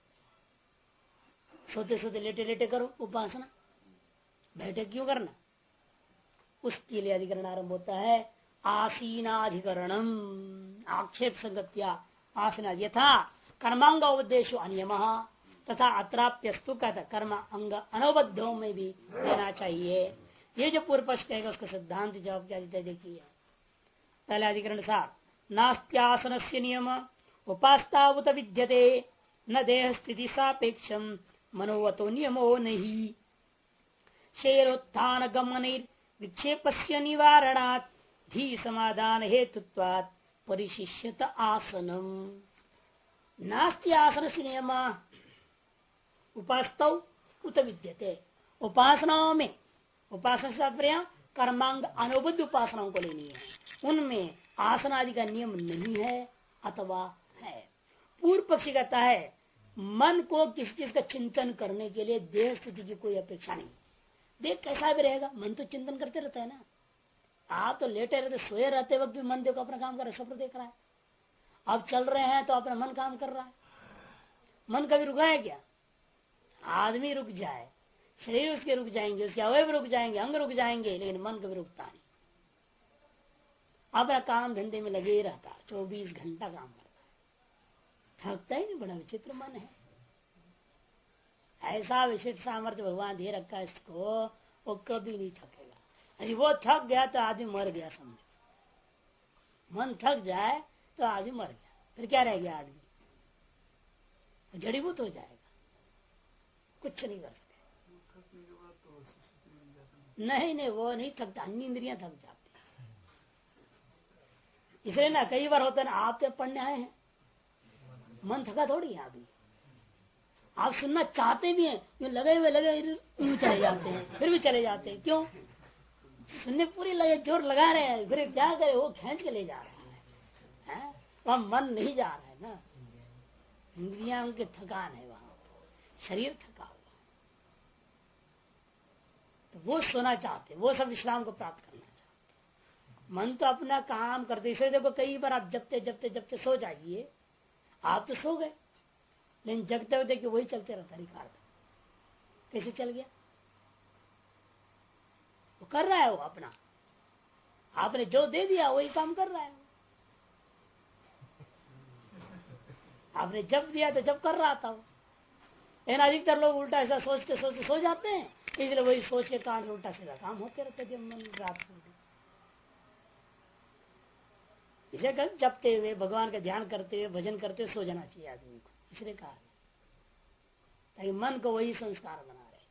सोते सोते लेटे लेटे करो उपासना, बैठे क्यों करना? उसके लिए अधिकरण आरंभ होता है आसीनाधिकरणम, आक्षेप संगत्या आसीना यथा कर्मांग उद्देश्य अनियम तथा अत्राप्यस्तु कहता कर्म अंग अनवबद्धों में भी देना चाहिए। ये जो पूर्व पक्ष कहेगा उसका सिद्धांत जवाब क्या देता है देखिए। पहले अधिकरण सार नास्त्यासन से नियम उपास्तावुत विद्यते न देह स्थिति सापेक्षम मनोवतो नियमो नहीं। शेरोत्थान गमन विक्षेप निवारणात् धी समाधान हेतुत्वात् परिशिष्यत आसनम। नास्ति आसन से नियम उपास्तव उत विद्यते। उपासनाओं में, उपासना से तात्पर्य कर्मांग अनुबद्ध उपासनाओं को लेनी है, उनमें आसन आदि का नियम नहीं है अथवा है। पूर्व पक्षी कहता है मन को किसी चीज का चिंतन करने के लिए देह स्थिति की कोई अपेक्षा नहीं। देह कैसा भी रहेगा, मन तो चिंतन करते रहता है ना। आप तो लेटे रहते, सोए रहते वक्त भी मन देखो अपना काम कर रहा है, स्वप्न देख रहा है। आप चल रहे हैं तो अपना मन काम कर रहा है। मन कभी रुका है क्या? आदमी रुक जाए, शरीर उसके रुक जाएंगे, उसके अवयव रुक जाएंगे, अंग रुक जाएंगे, लेकिन मन कभी रुकता नहीं। अपना काम धंधे में लगे ही रहता, 24 घंटा काम करता है, थकता ही नहीं। बड़ा विचित्र मन है। ऐसा विशिष्ट सामर्थ्य भगवान दे रखा है इसको, वो कभी नहीं थकेगा। यदि वो थक गया तो आदमी मर गया समझो। मन थक जाए तो आदमी मर गया, फिर क्या रह गया? आदमी जड़ीभूत हो जाएगा, कुछ नहीं कर सकते। नहीं नहीं, वो नहीं थकता, अन्य इंद्रियां थक जाती। इसलिए ना कई बार होता है ना, आप तो पढ़ने आए हैं, मन थका थोड़ी है अभी। आप सुनना चाहते भी हैं, लगे हुए यूं चले जाते हैं, फिर भी चले जाते हैं। क्यों? सुनने पूरी लगे, जोर लगा रहे हैं, फिर क्या करे, वो खींच के ले जा रहा है, वहां मन नहीं जा रहा है ना। इंद्रियां के थकान है, वहां शरीर थका हुआ, तो वो सोना चाहते, वो सब विश्राम को प्राप्त करना चाहते। मन तो अपना काम करते। इसलिए देखो कई बार आप जबते जबते जबते सो जाइए, आप तो सो गए, लेकिन जगते हुए देखिए वही चलते रहता। रिकॉर्ड कैसे चल गया? वो कर रहा है, वो अपना, आपने जो दे दिया वही काम कर रहा है। आपने जब दिया तो जब कर रहा था वो। लेकिन अधिकतर लोग उल्टा ऐसा सोचते सोचते सो जाते हैं, इसलिए वही सोच के कारण उल्टा सीधा काम होते रहते जब मन रात को। इसलिए कल जपते हुए, भगवान का ध्यान करते हुए, भजन करते हुए सो जाना चाहिए आदमी को, इसलिए कहा, ताकि मन को वही संस्कार बना रहे।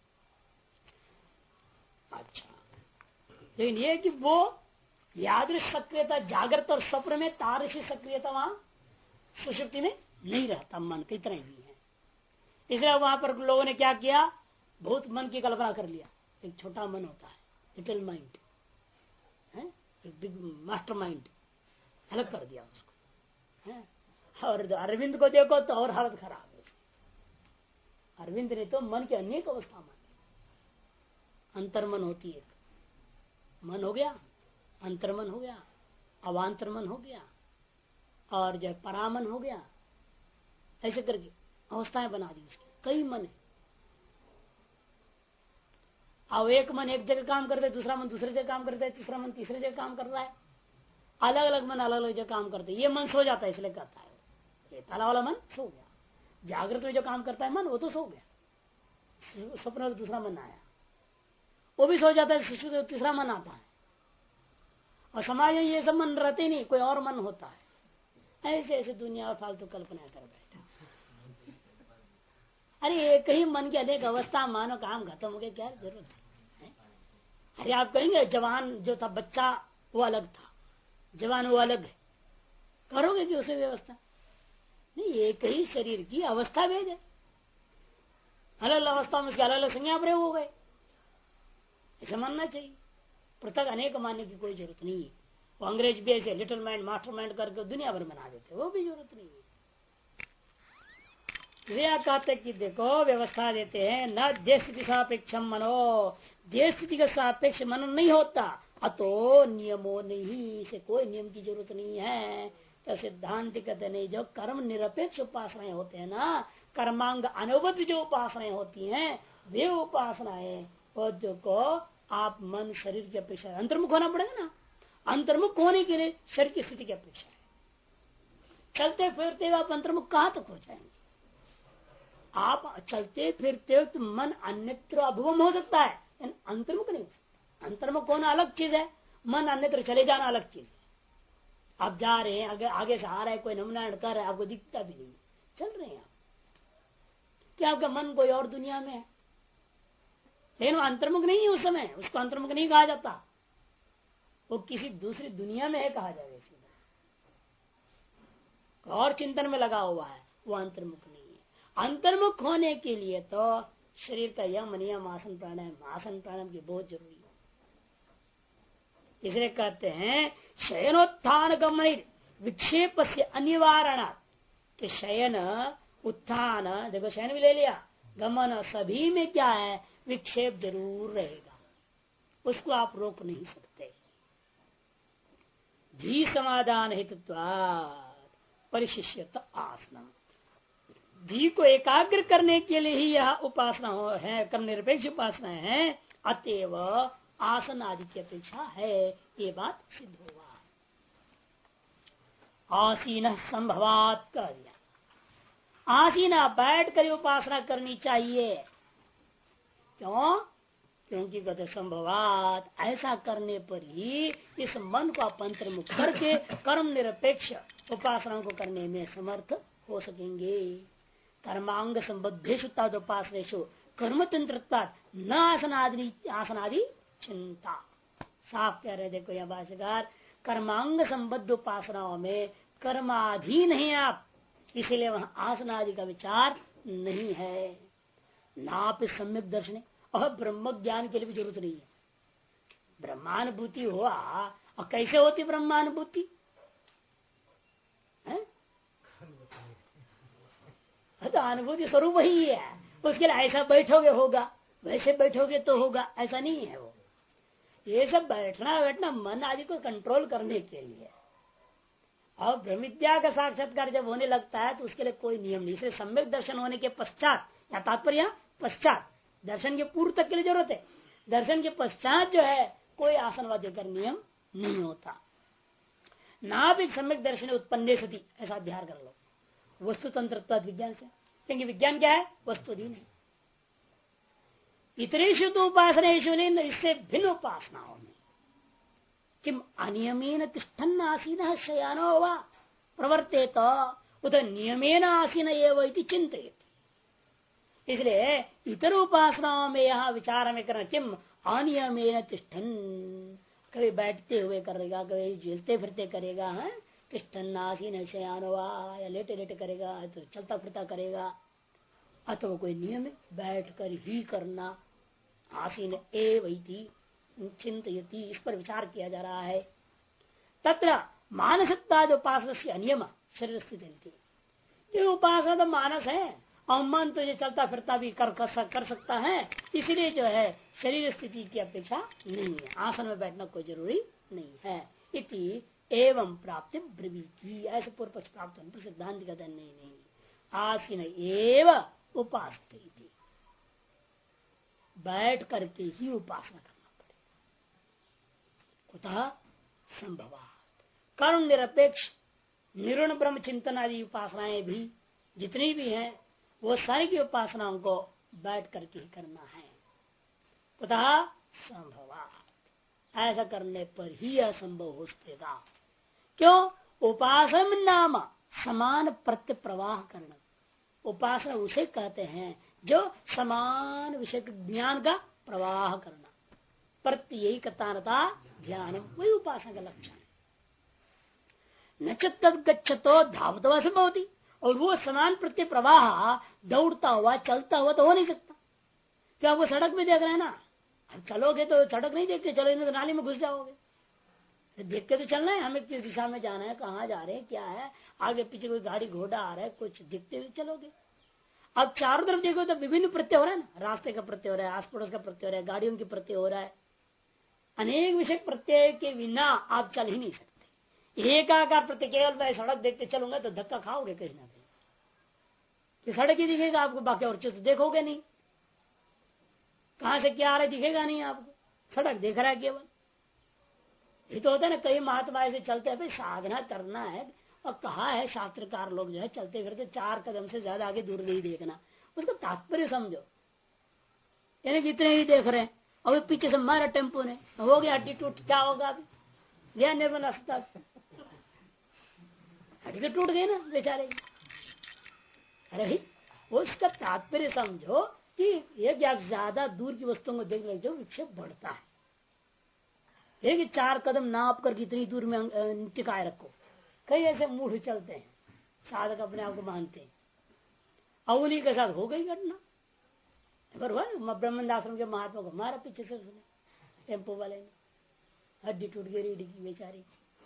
अच्छा, लेकिन ये कि वो यादृश सक्रियता जागृत और स्वप्न में, तारसी सक्रियता वहां सुषुप्ति में नहीं रहता, मन का इतना ही है। इसलिए वहां पर लोगों ने क्या किया, बहुत मन की कल्पना कर लिया। एक छोटा मन होता है, लिटिल माइंड है, एक बिग मास्टर माइंड, अलग कर दिया उसको है। और अरविंद को देखो तो और हालत खराब है। अरविंद ने तो मन की अनेक अवस्था मानी। अंतर्मन होती है, मन हो गया, अंतर्मन हो गया, अवांतरमन हो गया, और जो परामन हो गया, ऐसे करके अवस्थाएं बना दी उसकी। कई मन है। अब एक मन एक जगह काम करता है, दूसरा मन दूसरे जगह काम करता है, तीसरा मन तीसरे जगह काम कर रहा है। अलग अलग मन अलग अलग जगह काम करते हैं। ये मन सो जाता है इसलिए कहता है ये पहला वाला मन सो गया। जागृत में जो काम करता है मन, वो तो सो गया। स्वप्न में दूसरा मन आया, वो भी सो जाता है, शिशु से तीसरा मन आता है। और समाज में ये सब मन रहते नहीं, कोई और मन होता है। ऐसे ऐसे दुनिया और फालतू कल्पना कर बैठा। अरे एक ही मन की अनेक अवस्था मानो काम खत्म हो गया, क्या जरूरत है? अरे आप कहेंगे जवान जो था बच्चा वो अलग था, जवान वो अलग है, करोगे कि उसे व्यवस्था नहीं? एक ही शरीर की अवस्था भेद है, अलग अलग अवस्था में उसके अलग अलग संज्ञा प्रयोग हो गए। ऐसा मानना चाहिए। पृथक अनेक मानने की कोई जरूरत नहीं है। वो अंग्रेज भी ऐसे लिटिल माइंड मास्टर माइंड करके दुनिया भर बना देते, वो भी जरूरत नहीं है। वे कहते कि देखो व्यवस्था देते हैं, न देश स्थिति सापेक्षम मनो, देश स्थिति का सापेक्ष मन नहीं होता, अतो नियमो नहीं, से कोई नियम की जरूरत नहीं है। तो सिद्धांत कहते नहीं, जो कर्म निरपेक्ष उपासनाएं होते हैं ना, कर्मांग अनुबद्ध जो उपासनाएं होती हैं, वे उपासनाएं जो को आप मन शरीर की अपेक्षा अंतर्मुख होना पड़ेगा ना। अंतर्मुख होने के लिए शरीर की स्थिति की अपेक्षा है। चलते फिरते आप अंतर्मुख कहां तक हो जाएंगे? आप चलते फिरते तो मन अन्यत्र अभुवम हो सकता है, अंतर्मुख नहीं। अंतर्मुख होना अलग चीज है, मन अन्यत्र चले जाना अलग चीज है। आप जा रहे हैं, आगे से आ रहा है कोई, नमना कर रहा है, आपको दिखता भी नहीं, चल रहे हैं आप, क्या आपका मन कोई और दुनिया में है? लेकिन वो अंतर्मुख नहीं है। उस समय उसको अंतर्मुख नहीं कहा जाता, वो किसी दूसरी दुनिया में है कहा जाएगा। और चिंतन में लगा हुआ है, वो अंतर्मुख नहीं है। अंतर्मुख होने के लिए तो शरीर का यम नियम आसन प्राणायाम की बहुत जरूरी है। इसलिए कहते हैं शयनोत्थान गमन विक्षेप से अनिवारण, कि शयन उत्थान, देखो शयन भी ले लिया, गमन, सभी में क्या है? विक्षेप जरूर रहेगा, उसको आप रोक नहीं सकते। धी समाधान हेतुत्वात् परिशिष्यत आसना, धी को एकाग्र करने के लिए ही यह उपासना है, कर्म निरपेक्ष उपासना है। अतएव आसन आदि की अपेक्षा है, ये बात सिद्ध हुआ। आसीन संभवात कर दिया, आसीना बैठ कर उपासना करनी चाहिए। क्यों? क्योंकि कहते संभवात, ऐसा करने पर ही इस मन को आप अंतर्मुख करके कर्म निरपेक्ष उपासना को करने में समर्थ हो सकेंगे। कर्मांग संबद्धेषु तदुपासनेषु कर्मतंत्रता न आसनादि चिंता। साफ कह रहे देखो यह भाष्यकार, कर्मांग संबद्ध उपासनाओं में कर्माधीन है आप, इसीलिए वहां आसनादि का विचार नहीं है। नाप सम्यक दर्शन, और ब्रह्म ज्ञान के लिए भी जरूरत नहीं है। ब्रह्मानुभूति हुआ, और कैसे होती ब्रह्मानुभूति? तो अनुभूति स्वरूप ही है, उसके लिए ऐसा बैठोगे होगा, वैसे बैठोगे तो होगा, ऐसा नहीं है। वो ये सब बैठना मन आदि को कंट्रोल करने के लिए। और ब्रह्म विद्या का साक्षात्कार जब होने लगता है तो उसके लिए कोई नियम नहीं। इसलिए सम्यक दर्शन होने के पश्चात, या तात्पर्य पश्चात, दर्शन के पूर्व तक के लिए जरूरत है। दर्शन के पश्चात जो है कोई आसनवादी का नियम नहीं होता। ना भी सम्यक दर्शन उत्पन्न सती, ऐसा अध्ययन कर लो वस्तु तंत्र विज्ञान से, क्योंकि विज्ञान क्या है? वस्तुधीन है। इतरेषु तो उपासनेषु, इससे भिन्न उपासनाओं में किम अनियमेन तिष्ठन् आसीनः शयानो वा प्रवर्तेत उत नियमेन आसीन एव इति चिंतयति। इसलिए इतर उपासनाओं में यहाँ विचार में करना, किम अनियमेन तिष्ठन्, कभी बैठते हुए करेगा, कभी झेलते फिरते करेगा, तिष्ठन् आसीन शयानो वा, या लेटे लेटे करेगा, तो चलता फिरता करेगा, अथवा कोई नियम बैठ कर ही करना। आसीन एव इति चिंतयति, इस पर विचार किया जा रहा है। तत्र मानसिकता उपासना से अनियम शरीर स्थिति, ये उपासना तो मानस है और मन तो ये चलता फिरता भी कर सकता है, इसलिए जो है शरीर स्थिति की अपेक्षा नहीं है, आसन में बैठना कोई जरूरी नहीं है। इति एवं प्राप्ति ब्रवीति, ऐसे पूर्व पक्ष प्राप्त होने पर सिद्धांत कहते हैं नहीं, आसीन एव उपासते, बैठ करके ही उपासना करना पड़ेगा। कुतः संभवात, कर्ण निरपेक्ष निरुण ब्रह्म चिंतन आदि उपासनाएं भी जितनी भी हैं वो सारी की उपासनाओं को बैठ करके ही करना है। कुतः संभवात, ऐसा करने पर ही असंभव हो सकेगा। क्यों? उपासना नाम समान प्रत्य प्रवाह करना, उपासना उसे कहते हैं जो समान विषय ज्ञान का प्रवाह करना, प्रत्ययिकता ध्यान, वही उपासना का लक्षण है। न तद गच्छतो धावतो संभवती, और वो समान प्रत्यय प्रवाह दौड़ता हुआ चलता हुआ तो हो नहीं सकता। क्या वो सड़क में देख रहे हैं ना, अब चलोगे तो सड़क नहीं देखते, चलो तो नाली में घुस जाओगे, देख के तो चलना है हमें किस दिशा में जाना है, कहाँ जा रहे हैं, क्या है, आगे पीछे कोई गाड़ी घोड़ा आ रहा है, कुछ दिखते हुए चलोगे। अब चारों तरफ देखो तो विभिन्न प्रत्यय हो रहा है ना, रास्ते का प्रत्यय हो रहा है, आस पड़ोस का प्रत्यय हो रहा है, गाड़ियों की प्रत्यय हो रहा है, अनेक विषय प्रत्यय के बिना आप चल ही नहीं सकते। एक का प्रत्यय केवल मैं सड़क देखते चलूंगा तो धक्का खाओगे कहीं ना कहीं, कि सड़क ही दिखेगा आपको, बाकी और चीज देखोगे नहीं, कहां से क्या आ रहा है दिखेगा नहीं आपको, सड़क देख रहा है केवल। ये तो होता है ना, कई महात्मा ऐसे चलते हैं भाई साधना करना है, और कहा है शास्त्रकार लोग जो है चलते फिरते 4 कदम से ज्यादा आगे दूर नहीं देखना, उसका तात्पर्य समझो, यानी कि इतने ही देख रहे हैं और पीछे से मारा टेम्पो ने, हो गया हड्डी टूट, क्या होगा अभी, गया निर्मल अस्पताल, हड्डी तो टूट गई ना बेचारे। अरे वो उसका तात्पर्य समझो कि एक या ज्यादा दूर की वस्तुओं को देखने जो विक्षेप बढ़ता है, एक 4 कदम नाप कर इतनी दूर में टिकाए रखो। कई ऐसे मूढ़ चलते हैं, साधक अपने आप को मानते हैं, और उन्हीं के साथ हो गई घटना। ब्रह्मानंद आश्रम के महात्मा को मारा पीछे से उसने, टेम्पो वाले ने, हड्डी टूट गई रीढ़ की बेचारी।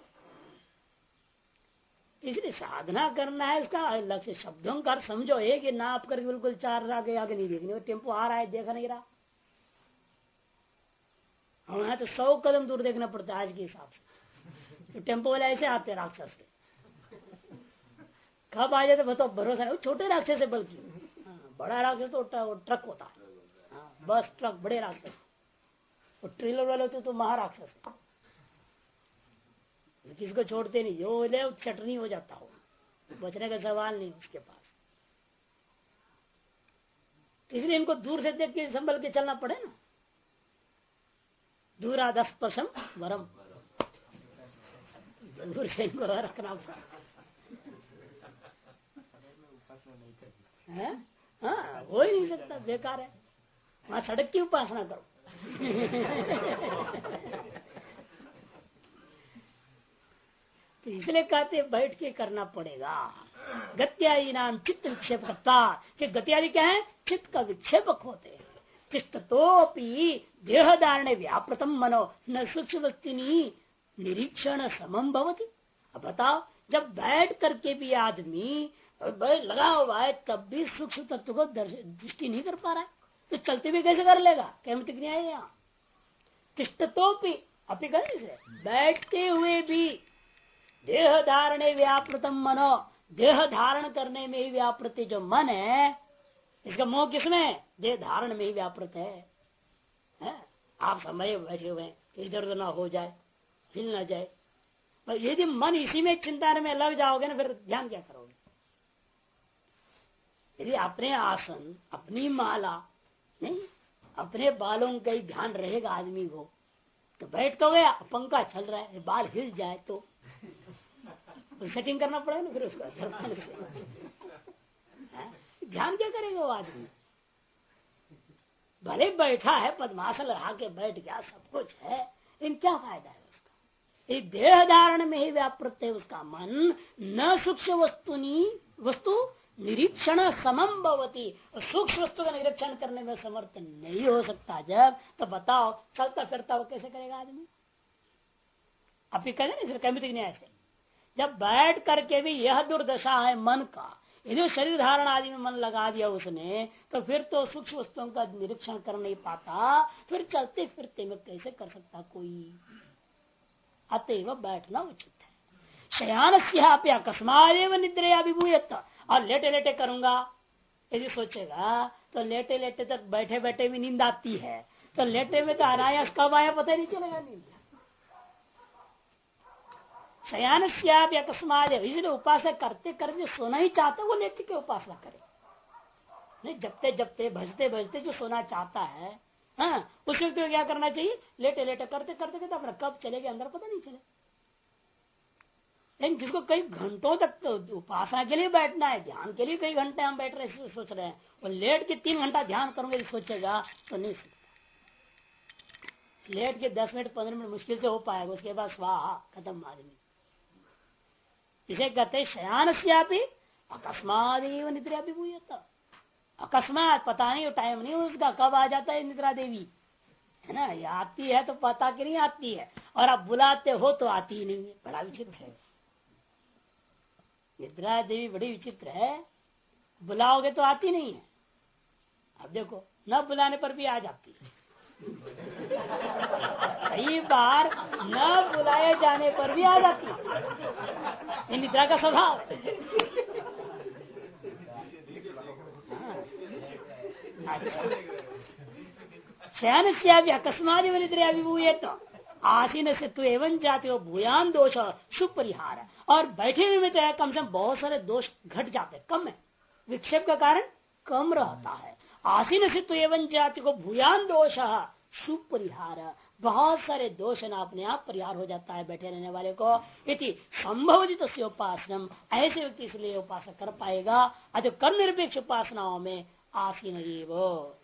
इसलिए साधना करना है, उसका लक्ष्य शब्दों का समझो, एक ही नाप कर बिल्कुल 4 आगे आगे नहीं देखने, वो टेम्पो आ रहा है देखा नहीं रहा, हमें तो 100 कदम दूर देखना पड़ता है आज के हिसाब से। तो टेम्पो वाले ऐसे आते राक्षस के, कब आ जाते बताओ, भरोसा नहीं। छोटे राक्षस है बल्कि, बड़ा राक्षस तो ट्रक होता है, बस ट्रक बड़े राक्षस, और ट्रेलर वाले होते तो महाराक्षस, किसको छोड़ते नहीं, जो ले चटनी हो जाता हो, बचने का सवाल नहीं उसके पास। इसलिए इनको दूर से देख के संभल के चलना पड़े ना, दूरादस्पर्शम वरम, दूर से इनको रखना पड़ा। हाँ, हो ही नहीं सकता, बेकार है, वहां सड़क की उपासना करो। तो इसलिए कहते बैठ के करना पड़ेगा। गत्यादि नाम चित्त विक्षेप करता, कि गत्यादि क्या है, चित्त का विक्षेपक होते हैं। चित्तोपि देह धारणे व्यापृतम मनो न सूक्ष्म वस्तुनि निरीक्षण समम भवति। अब बताओ, जब बैठ करके भी आदमी लगा हुआ है तब भी सूक्ष्म तत्व को दृष्टि नहीं कर पा रहा है, तो चलते भी कैसे कर लेगा, कहमतिक नहीं आएगा। तिष्ठतोपि अपि से बैठते हुए भी देह धारणे व्यापृतम मनो, देह धारण करने में ही व्यापृत जो मन है, इसका मोह किसमें, देह धारण में ही व्यापृत है? आप समय बैठे हुए हैं, इधर उधर ना हो जाए, हिल ना जाए, और यदि मन इसी में चिंता में लग जाओगे ना, फिर ध्यान क्या करोगे। यदि अपने आसन, अपनी माला नहीं, अपने बालों का ही ध्यान रहेगा आदमी को, तो बैठ तो गया, पंखा चल रहा है, बाल हिल जाए तो सेटिंग करना पड़ेगा ना, फिर उसका ध्यान क्या करेगा वो आदमी। भले बैठा है, पद्मासन लगा के बैठ गया, सब कुछ है, लेकिन क्या फायदा है उसका। ये देह धारण में ही व्यापृत है उसका मन, न सूक्ष्म वस्तु निरीक्षण समम भवती, सूक्ष्म वस्तु का निरीक्षण करने में समर्थ नहीं हो सकता जब, तो बताओ चलता फिरता वो कैसे करेगा आदमी। आप ही कहें ना, कैमितिक न्याय से, जब बैठ करके भी यह दुर्दशा है मन का यदि शरीर धारण आदि में मन लगा दिया उसने, तो फिर तो सूक्ष्म वस्तुओं का निरीक्षण कर नहीं पाता, फिर चलते फिरते में कैसे कर सकता कोई। अतएव बैठना उचित है। शयान से अकस्मादेव निद्रया विभूयत, और लेटे लेटे करूंगा यदि सोचेगा तो लेटे लेटे तक बैठे बैठे भी नींद आती है, तो लेटे में तो अनायास कब आया पता ही नहीं चलेगा नींद। शयान से अकस्मात, इसलिए उपासना करते करते सोना ही चाहते वो लेटे के उपासना करे, नहीं जपते जपते भजते भजते जो सोना चाहता है, हाँ उस व्यक्ति को क्या करना चाहिए, लेटे लेटे करते करते करते अपना कब चलेगा अंदर पता नहीं चले। लेकिन जिसको कई घंटों तक तो उपासना के लिए बैठना है, ध्यान के लिए कई घंटे हम बैठ रहे सोच रहे हैं, वो लेट के 3 घंटा ध्यान करूंगे सोचेगा तो नहीं सकता। लेट के 10 मिनट 15 मिनट मुश्किल से हो पाएगा, उसके बाद स्वाहा खत्म आदमी। इसे कहते शयान से अकस्मात निद्रा विभूयत, अकस्मात पता नहीं टाइम नहीं उसका कब आ जाता है निद्रा देवी, है ना। ये आती है तो पता कि नहीं आती है, और आप बुलाते हो तो आती ही नहीं है। बड़ा विचित्र है निद्रा देवी, बड़ी विचित्र है। बुलाओगे तो आती नहीं है, अब देखो न बुलाने पर भी आ जाती है। कई बार न बुलाए जाने पर भी आ जाती है, ये निद्रा का स्वभाव है। शयन से अकस्मात निद्रा विभूयत आसीन से तु एवं जाते हो भूयान दोष सुपरिहार, और बैठे हुए में तो कम से कम बहुत सारे दोष घट जाते, कम है, विक्षेप का कारण कम रहता है। आसीन से तु एवं जाति को भूयान दोष सुपरिहार, बहुत सारे दोष न अपने आप परिहार हो जाता है बैठे रहने वाले को। यदि संभवजित उपासनम, ऐसे व्यक्ति इसलिए उपासना कर पाएगा। अतः कर्म निरपेक्ष उपासनाओं में आसीन